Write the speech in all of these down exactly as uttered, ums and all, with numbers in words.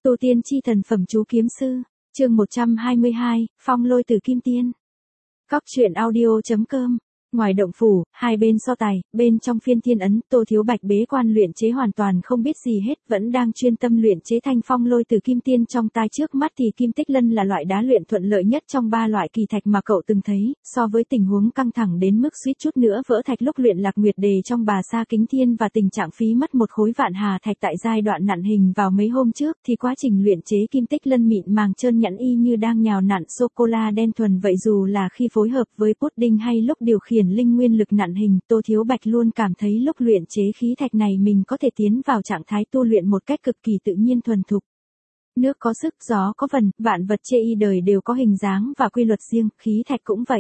Tu tiên chi thần phẩm chú kiếm sư, chương một trăm hai mươi hai, phong lôi tử kim tiên. Góc truyện audio.com. Ngoài động phủ, hai bên so tài, bên trong phiên thiên ấn, Tô Thiếu Bạch bế quan luyện chế hoàn toàn không biết gì hết, vẫn đang chuyên tâm luyện chế thanh phong lôi tử kim tiên trong tay. Trước mắt thì kim tích lân là loại đá luyện thuận lợi nhất trong ba loại kỳ thạch mà cậu từng thấy, so với tình huống căng thẳng đến mức suýt chút nữa vỡ thạch lúc luyện lạc nguyệt đề trong bà sa kính thiên và tình trạng phí mất một khối vạn hà thạch tại giai đoạn nặn hình vào mấy hôm trước, thì quá trình luyện chế kim tích lân mịn màng trơn nhẵn y như đang nhào nặn sô cô la đen thuần vậy. Dù là khi phối hợp với pudding hay lúc điều khiển linh nguyên lực nặn hình, Tô Thiếu Bạch luôn cảm thấy lúc luyện chế khí thạch này mình có thể tiến vào trạng thái tu luyện một cách cực kỳ tự nhiên thuần thục. Nước có sức, gió có vần, vạn vật chê y đời đều có hình dáng và quy luật riêng, khí thạch cũng vậy.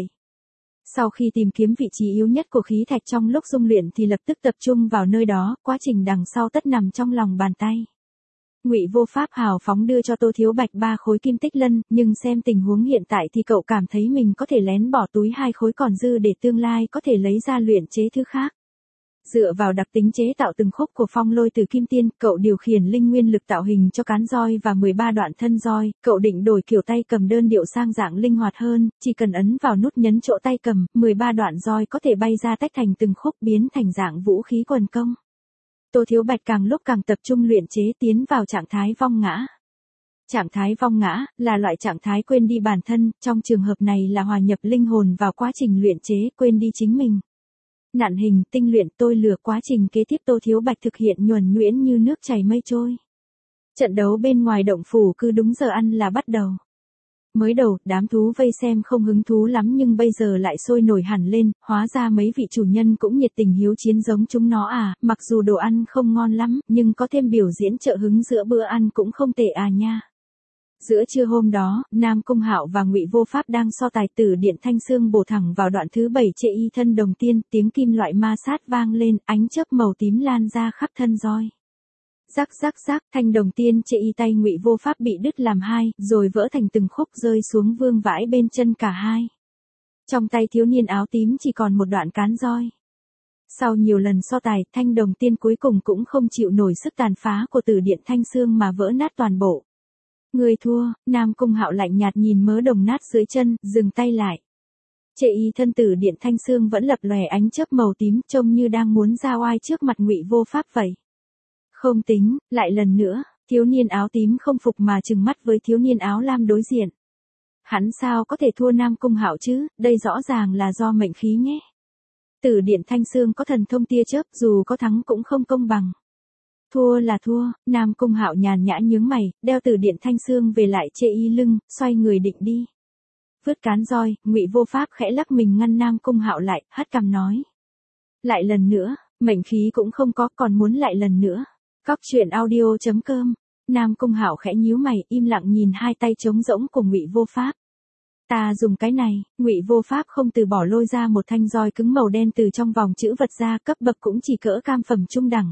Sau khi tìm kiếm vị trí yếu nhất của khí thạch trong lúc dung luyện thì lập tức tập trung vào nơi đó, quá trình đằng sau tất nằm trong lòng bàn tay. Ngụy Vô Pháp hào phóng đưa cho Tô Thiếu Bạch ba khối kim tích lân, nhưng xem tình huống hiện tại thì cậu cảm thấy mình có thể lén bỏ túi hai khối còn dư để tương lai có thể lấy ra luyện chế thứ khác. Dựa vào đặc tính chế tạo từng khúc của phong lôi tử kim tiên, cậu điều khiển linh nguyên lực tạo hình cho cán roi và mười ba đoạn thân roi. Cậu định đổi kiểu tay cầm đơn điệu sang dạng linh hoạt hơn, chỉ cần ấn vào nút nhấn chỗ tay cầm, mười ba đoạn roi có thể bay ra tách thành từng khúc biến thành dạng vũ khí quần công. Tô Thiếu Bạch càng lúc càng tập trung luyện chế, tiến vào trạng thái vong ngã. Trạng thái vong ngã là loại trạng thái quên đi bản thân, trong trường hợp này là hòa nhập linh hồn vào quá trình luyện chế, quên đi chính mình. Nặn hình, tinh luyện, tôi lừa, quá trình kế tiếp Tô Thiếu Bạch thực hiện nhuần nhuyễn như nước chảy mây trôi. Trận đấu bên ngoài động phủ cứ đúng giờ ăn là bắt đầu. Mới đầu, đám thú vây xem không hứng thú lắm nhưng bây giờ lại sôi nổi hẳn lên, hóa ra mấy vị chủ nhân cũng nhiệt tình hiếu chiến giống chúng nó à, mặc dù đồ ăn không ngon lắm, nhưng có thêm biểu diễn trợ hứng giữa bữa ăn cũng không tệ à nha. Giữa trưa hôm đó, Nam Cung Hạo và Ngụy Vô Pháp đang so tài. Tử điện thanh xương bổ thẳng vào đoạn thứ bảy chê y thân đồng tiên, tiếng kim loại ma sát vang lên, ánh chớp màu tím lan ra khắp thân roi. Rắc rắc rắc, thanh đồng tiên chê y tay Ngụy Vô Pháp bị đứt làm hai, rồi vỡ thành từng khúc rơi xuống vương vãi bên chân cả hai. Trong tay thiếu niên áo tím chỉ còn một đoạn cán roi. Sau nhiều lần so tài, thanh đồng tiên cuối cùng cũng không chịu nổi sức tàn phá của tử điện thanh xương mà vỡ nát toàn bộ. Người thua, Nam Cung Hạo lạnh nhạt nhìn mớ đồng nát dưới chân, dừng tay lại. Chê y thân tử điện thanh xương vẫn lập lòe ánh chớp màu tím, trông như đang muốn ra oai trước mặt Ngụy Vô Pháp vậy. Không tính, lại lần nữa, thiếu niên áo tím không phục mà trừng mắt với thiếu niên áo lam đối diện. Hắn sao có thể thua Nam Cung Hạo chứ, đây rõ ràng là do mệnh khí nhé. Tử điện thanh xương có thần thông tia chớp, dù có thắng cũng không công bằng. Thua là thua, Nam Cung Hạo nhàn nhã nhướng mày, đeo tử điện thanh xương về lại chê y lưng, xoay người định đi. Vứt cán roi, Ngụy Vô Pháp khẽ lắc mình ngăn Nam Cung Hạo lại, hất cằm nói. Lại lần nữa, mệnh khí cũng không có, còn muốn lại lần nữa. Góc truyện audio.com. Nam Cung Hạo khẽ nhíu mày, im lặng nhìn hai tay trống rỗng của Ngụy Vô Pháp. Ta dùng cái này. Ngụy Vô Pháp không từ bỏ lôi ra một thanh roi cứng màu đen từ trong vòng chữ vật ra, cấp bậc cũng chỉ cỡ cam phẩm trung đẳng.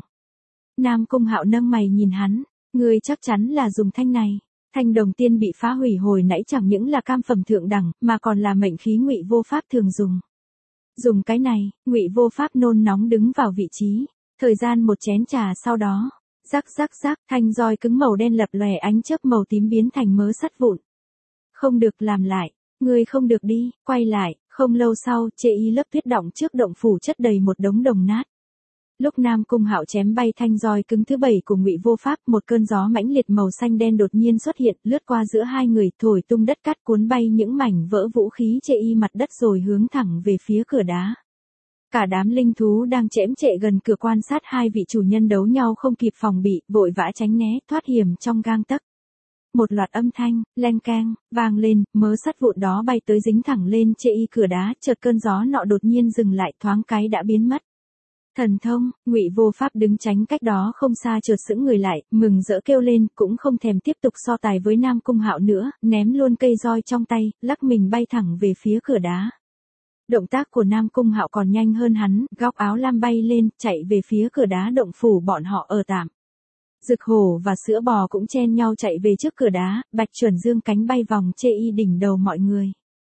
Nam Cung Hạo nâng mày nhìn hắn, ngươi chắc chắn là dùng thanh này. Thanh đồng tiên bị phá hủy hồi nãy chẳng những là cam phẩm thượng đẳng, mà còn là mệnh khí Ngụy Vô Pháp thường dùng. Dùng cái này, Ngụy Vô Pháp nôn nóng đứng vào vị trí. Thời gian một chén trà sau đó, rắc rắc rắc, thanh roi cứng màu đen lập lòe ánh chớp màu tím biến thành mớ sắt vụn. Không được, làm lại, ngươi không được đi, quay lại. Không lâu sau, chê y lớp tuyết đọng trước động phủ chất đầy một đống đồng nát. Lúc Nam Cung Hạo chém bay thanh roi cứng thứ bảy của Ngụy Vô Pháp, một cơn gió mãnh liệt màu xanh đen đột nhiên xuất hiện, lướt qua giữa hai người, thổi tung đất cát, cuốn bay những mảnh vỡ vũ khí chê y mặt đất rồi hướng thẳng về phía cửa đá. Cả đám linh thú đang chễm chệ gần cửa quan sát hai vị chủ nhân đấu nhau không kịp phòng bị, vội vã tránh né, thoát hiểm trong gang tấc. Một loạt âm thanh, leng keng, vang lên, mớ sắt vụn đó bay tới dính thẳng lên chê y cửa đá, chợt cơn gió nọ đột nhiên dừng lại, thoáng cái đã biến mất. Thần thông, Ngụy Vô Pháp đứng tránh cách đó không xa chợt sững người lại, mừng rỡ kêu lên, cũng không thèm tiếp tục so tài với Nam Cung Hạo nữa, ném luôn cây roi trong tay, lắc mình bay thẳng về phía cửa đá. Động tác của Nam Cung Hạo còn nhanh hơn hắn, góc áo lam bay lên, chạy về phía cửa đá động phủ bọn họ ở tạm. Dực hổ và sữa bò cũng chen nhau chạy về trước cửa đá, Bạch Chuẩn dương cánh bay vòng chê y đỉnh đầu mọi người.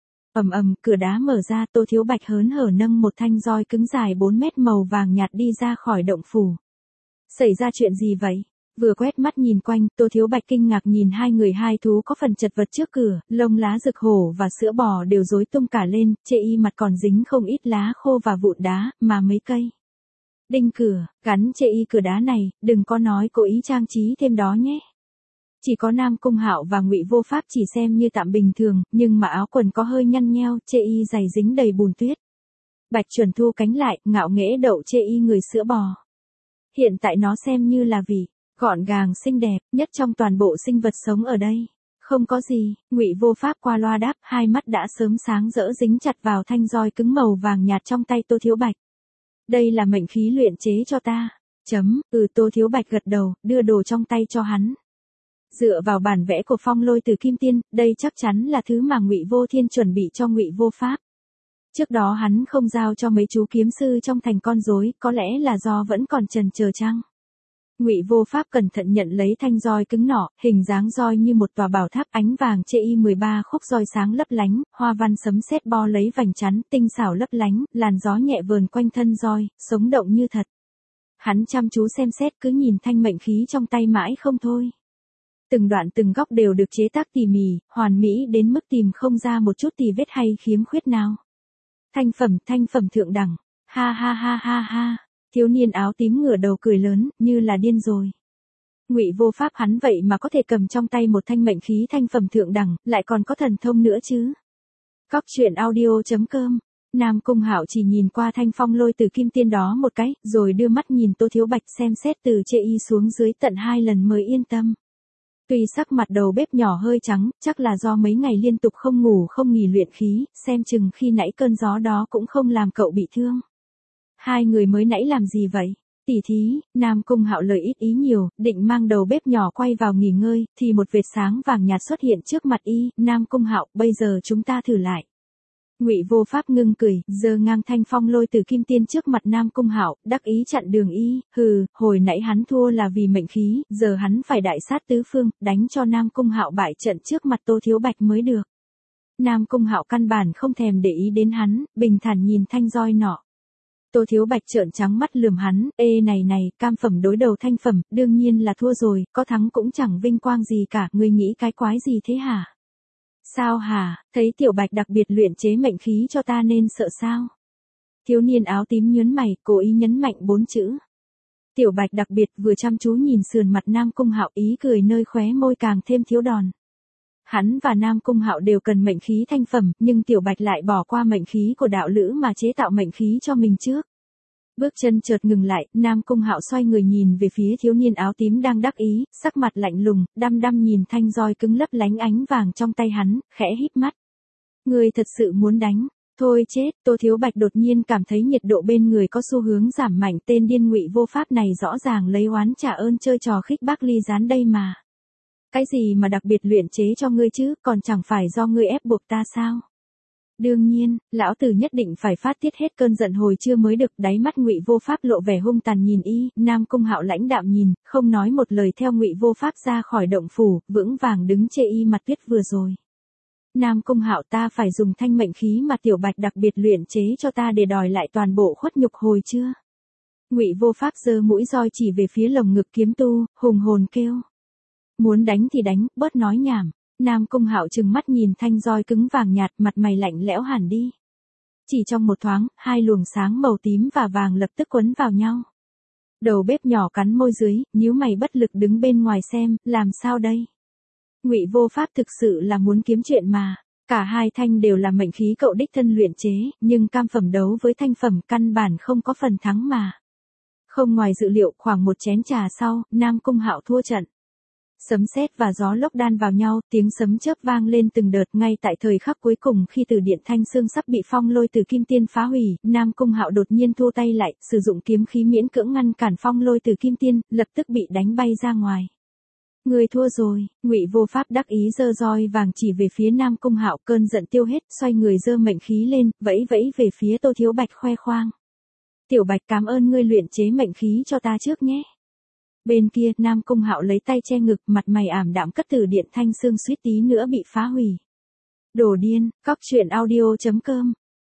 Ầm ầm, cửa đá mở ra, Tô Thiếu Bạch hớn hở nâng một thanh roi cứng dài bốn mét màu vàng nhạt đi ra khỏi động phủ. Xảy ra chuyện gì vậy? Vừa quét mắt nhìn quanh, Tô Thiếu Bạch kinh ngạc nhìn hai người hai thú có phần chật vật trước cửa, lông lá rực hổ và sữa bò đều rối tung cả lên, chê y mặt còn dính không ít lá khô và vụn đá, mà mấy cây đinh cửa, gắn chê y cửa đá này, đừng có nói cố ý trang trí thêm đó nhé. Chỉ có Nam Cung Hạo và Ngụy Vô Pháp chỉ xem như tạm bình thường, nhưng mà áo quần có hơi nhăn nheo, chê y dày dính đầy bùn tuyết. Bạch Chuẩn thu cánh lại, ngạo nghễ đậu chê y người sữa bò. Hiện tại nó xem như là vị gọn gàng xinh đẹp nhất trong toàn bộ sinh vật sống ở đây. Không có gì, Ngụy Vô Pháp qua loa đáp, hai mắt đã sớm sáng rỡ dính chặt vào thanh roi cứng màu vàng nhạt trong tay Tô Thiếu Bạch. Đây là mệnh khí luyện chế cho ta. Chấm, ừ Tô Thiếu Bạch gật đầu, đưa đồ trong tay cho hắn. Dựa vào bản vẽ của Phong Lôi Tử Kim Tiên, đây chắc chắn là thứ mà Ngụy Vô Thiên chuẩn bị cho Ngụy Vô Pháp. Trước đó hắn không giao cho mấy chú kiếm sư trong thành con rối, có lẽ là do vẫn còn chần chờ chăng. Ngụy Vô Pháp cẩn thận nhận lấy thanh roi cứng nỏ, hình dáng roi như một tòa bảo tháp ánh vàng chê y mười ba khúc roi sáng lấp lánh, hoa văn sấm sét bo lấy vành chắn, tinh xảo lấp lánh, làn gió nhẹ vờn quanh thân roi, sống động như thật. Hắn chăm chú xem xét cứ nhìn thanh mệnh khí trong tay mãi không thôi. Từng đoạn từng góc đều được chế tác tỉ mỉ, hoàn mỹ đến mức tìm không ra một chút tì vết hay khiếm khuyết nào. Thanh phẩm, thanh phẩm thượng đẳng. Ha ha ha ha ha. Thiếu niên áo tím ngửa đầu cười lớn, như là điên rồi. Ngụy Vô Pháp hắn vậy mà có thể cầm trong tay một thanh mệnh khí thanh phẩm thượng đẳng, lại còn có thần thông nữa chứ. Cóc truyện audio chấm com. Nam Cung Hạo chỉ nhìn qua thanh Phong Lôi Tử Kim Tiên đó một cái, rồi đưa mắt nhìn Tô Thiếu Bạch xem xét từ chê y xuống dưới tận hai lần mới yên tâm. Tuy sắc mặt đầu bếp nhỏ hơi trắng, chắc là do mấy ngày liên tục không ngủ không nghỉ luyện khí, xem chừng khi nãy cơn gió đó cũng không làm cậu bị thương. Hai người mới nãy làm gì vậy? Tỉ thí, Nam Cung Hạo lời ít ý nhiều, định mang đầu bếp nhỏ quay vào nghỉ ngơi, thì một vệt sáng vàng nhạt xuất hiện trước mặt y, Nam Cung Hạo, bây giờ chúng ta thử lại. Ngụy Vô Pháp ngưng cười, giơ ngang thanh Phong Lôi Tử Kim Tiên trước mặt Nam Cung Hạo, đắc ý chặn đường y, hừ, hồi nãy hắn thua là vì mệnh khí, giờ hắn phải đại sát tứ phương, đánh cho Nam Cung Hạo bại trận trước mặt Tô Thiếu Bạch mới được. Nam Cung Hạo căn bản không thèm để ý đến hắn, bình thản nhìn thanh roi nọ. Tô Thiếu Bạch trợn trắng mắt lườm hắn, ê này này, cam phẩm đối đầu thanh phẩm, đương nhiên là thua rồi, có thắng cũng chẳng vinh quang gì cả, ngươi nghĩ cái quái gì thế hả? Sao hả, thấy Tiểu Bạch đặc biệt luyện chế mệnh khí cho ta nên sợ sao? Thiếu niên áo tím nhớn mày, cố ý nhấn mạnh bốn chữ. Tiểu Bạch đặc biệt vừa chăm chú nhìn sườn mặt Nam Cung Hạo, ý cười nơi khóe môi càng thêm thiếu đòn. Hắn và Nam Cung Hạo đều cần mệnh khí thanh phẩm, nhưng Tiểu Bạch lại bỏ qua mệnh khí của đạo lữ mà chế tạo mệnh khí cho mình trước. Bước chân chợt ngừng lại, Nam Cung Hạo xoay người nhìn về phía thiếu niên áo tím đang đắc ý, sắc mặt lạnh lùng, đăm đăm nhìn thanh roi cứng lấp lánh ánh vàng trong tay hắn, khẽ híp mắt. Ngươi thật sự muốn đánh? Thôi chết, Tô Thiếu Bạch đột nhiên cảm thấy nhiệt độ bên người có xu hướng giảm mạnh, tên điên Ngụy Vô Pháp này rõ ràng lấy oán trả ơn chơi trò khích bác ly gián đây mà. Cái gì mà đặc biệt luyện chế cho ngươi chứ, còn chẳng phải do ngươi ép buộc ta sao? Đương nhiên, lão tử nhất định phải phát tiết hết cơn giận hồi trưa mới được. Đáy mắt Ngụy Vô Pháp lộ vẻ hung tàn nhìn y, Nam Cung Hạo lãnh đạm nhìn, không nói một lời theo Ngụy Vô Pháp ra khỏi động phủ, vững vàng đứng chê y mặt tuyết vừa rồi. Nam Cung Hạo, ta phải dùng thanh mệnh khí mà Tiểu Bạch đặc biệt luyện chế cho ta để đòi lại toàn bộ khuất nhục hồi trưa. Ngụy Vô Pháp giơ mũi roi chỉ về phía lồng ngực kiếm tu, hùng hồn kêu. Muốn đánh thì đánh, bớt nói nhảm. Nam Cung Hạo trừng mắt nhìn thanh roi cứng vàng nhạt, mặt mày lạnh lẽo hẳn đi. Chỉ trong một thoáng, hai luồng sáng màu tím và vàng lập tức quấn vào nhau. Đầu bếp nhỏ cắn môi dưới, nhíu mày bất lực đứng bên ngoài xem, làm sao đây? Ngụy Vô Pháp thực sự là muốn kiếm chuyện mà. Cả hai thanh đều là mệnh khí cậu đích thân luyện chế, nhưng cam phẩm đấu với thanh phẩm căn bản không có phần thắng mà. Không ngoài dự liệu, khoảng một chén trà sau, Nam Cung Hạo thua trận. Sấm sét và gió lốc đan vào nhau, tiếng sấm chớp vang lên từng đợt. Ngay tại thời khắc cuối cùng khi từ điện Thanh Xương sắp bị Phong Lôi Tử Kim Tiên phá hủy, Nam Cung Hạo đột nhiên thu tay lại, sử dụng kiếm khí miễn cưỡng ngăn cản Phong Lôi Tử Kim Tiên, lập tức bị đánh bay ra ngoài. Người thua rồi. Ngụy Vô Pháp đắc ý giơ roi vàng chỉ về phía Nam Cung Hạo, cơn giận tiêu hết, xoay người giơ mệnh khí lên, vẫy vẫy về phía Tô Thiếu Bạch khoe khoang. Tiểu Bạch, cảm ơn ngươi luyện chế mệnh khí cho ta trước nhé. Bên kia, Nam Cung Hạo lấy tay che ngực, mặt mày ảm đạm cất từ điện Thanh Xương suýt tí nữa bị phá hủy. Đồ điên. Cóc truyện audio chấm com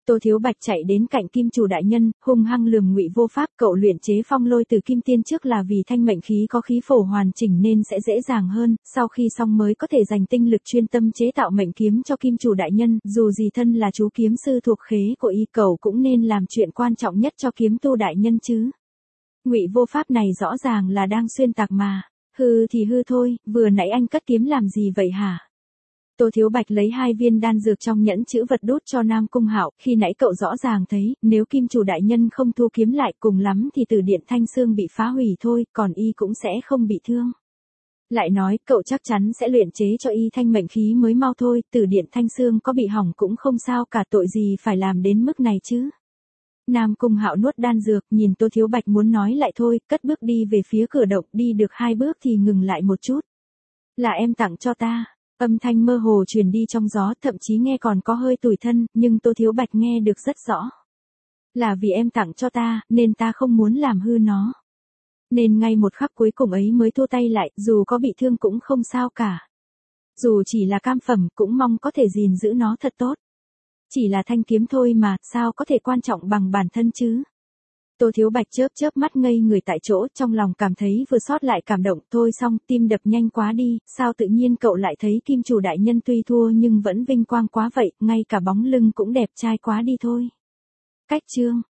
Tô Thiếu Bạch chạy đến cạnh kim chủ đại nhân, hung hăng lườm Ngụy Vô Pháp, cậu luyện chế phong lôi từ kim tiên trước là vì thanh mệnh khí có khí phổ hoàn chỉnh nên sẽ dễ dàng hơn, sau khi xong mới có thể dành tinh lực chuyên tâm chế tạo mệnh kiếm cho kim chủ đại nhân, dù gì thân là chú kiếm sư thuộc khế của y, cậu cũng nên làm chuyện quan trọng nhất cho kiếm tu đại nhân chứ. Ngụy Vô Pháp này rõ ràng là đang xuyên tạc mà. Hư thì hư thôi, vừa nãy anh cất kiếm làm gì vậy hả? Tô Thiếu Bạch lấy hai viên đan dược trong nhẫn chữ vật đút cho Nam Cung Hạo, khi nãy cậu rõ ràng thấy, nếu kim chủ đại nhân không thu kiếm lại cùng lắm thì tử điện Thanh Xương bị phá hủy thôi, còn y cũng sẽ không bị thương. Lại nói, cậu chắc chắn sẽ luyện chế cho y thanh mệnh khí mới mau thôi, tử điện Thanh Xương có bị hỏng cũng không sao cả, tội gì phải làm đến mức này chứ. Nam Cung Hạo nuốt đan dược, nhìn Tô Thiếu Bạch muốn nói lại thôi, cất bước đi về phía cửa động, đi được hai bước thì ngừng lại một chút. Là em tặng cho ta. Âm thanh mơ hồ truyền đi trong gió, thậm chí nghe còn có hơi tủi thân, nhưng Tô Thiếu Bạch nghe được rất rõ. Là vì em tặng cho ta, nên ta không muốn làm hư nó. Nên ngay một khắc cuối cùng ấy mới thu tay lại, dù có bị thương cũng không sao cả. Dù chỉ là cam phẩm, cũng mong có thể gìn giữ nó thật tốt. Chỉ là thanh kiếm thôi mà, sao có thể quan trọng bằng bản thân chứ? Tô Thiếu Bạch chớp chớp mắt ngây người tại chỗ, trong lòng cảm thấy vừa xót lại cảm động, thôi xong, tim đập nhanh quá đi, sao tự nhiên cậu lại thấy kim chủ đại nhân tuy thua nhưng vẫn vinh quang quá vậy, ngay cả bóng lưng cũng đẹp trai quá đi thôi. Cách chương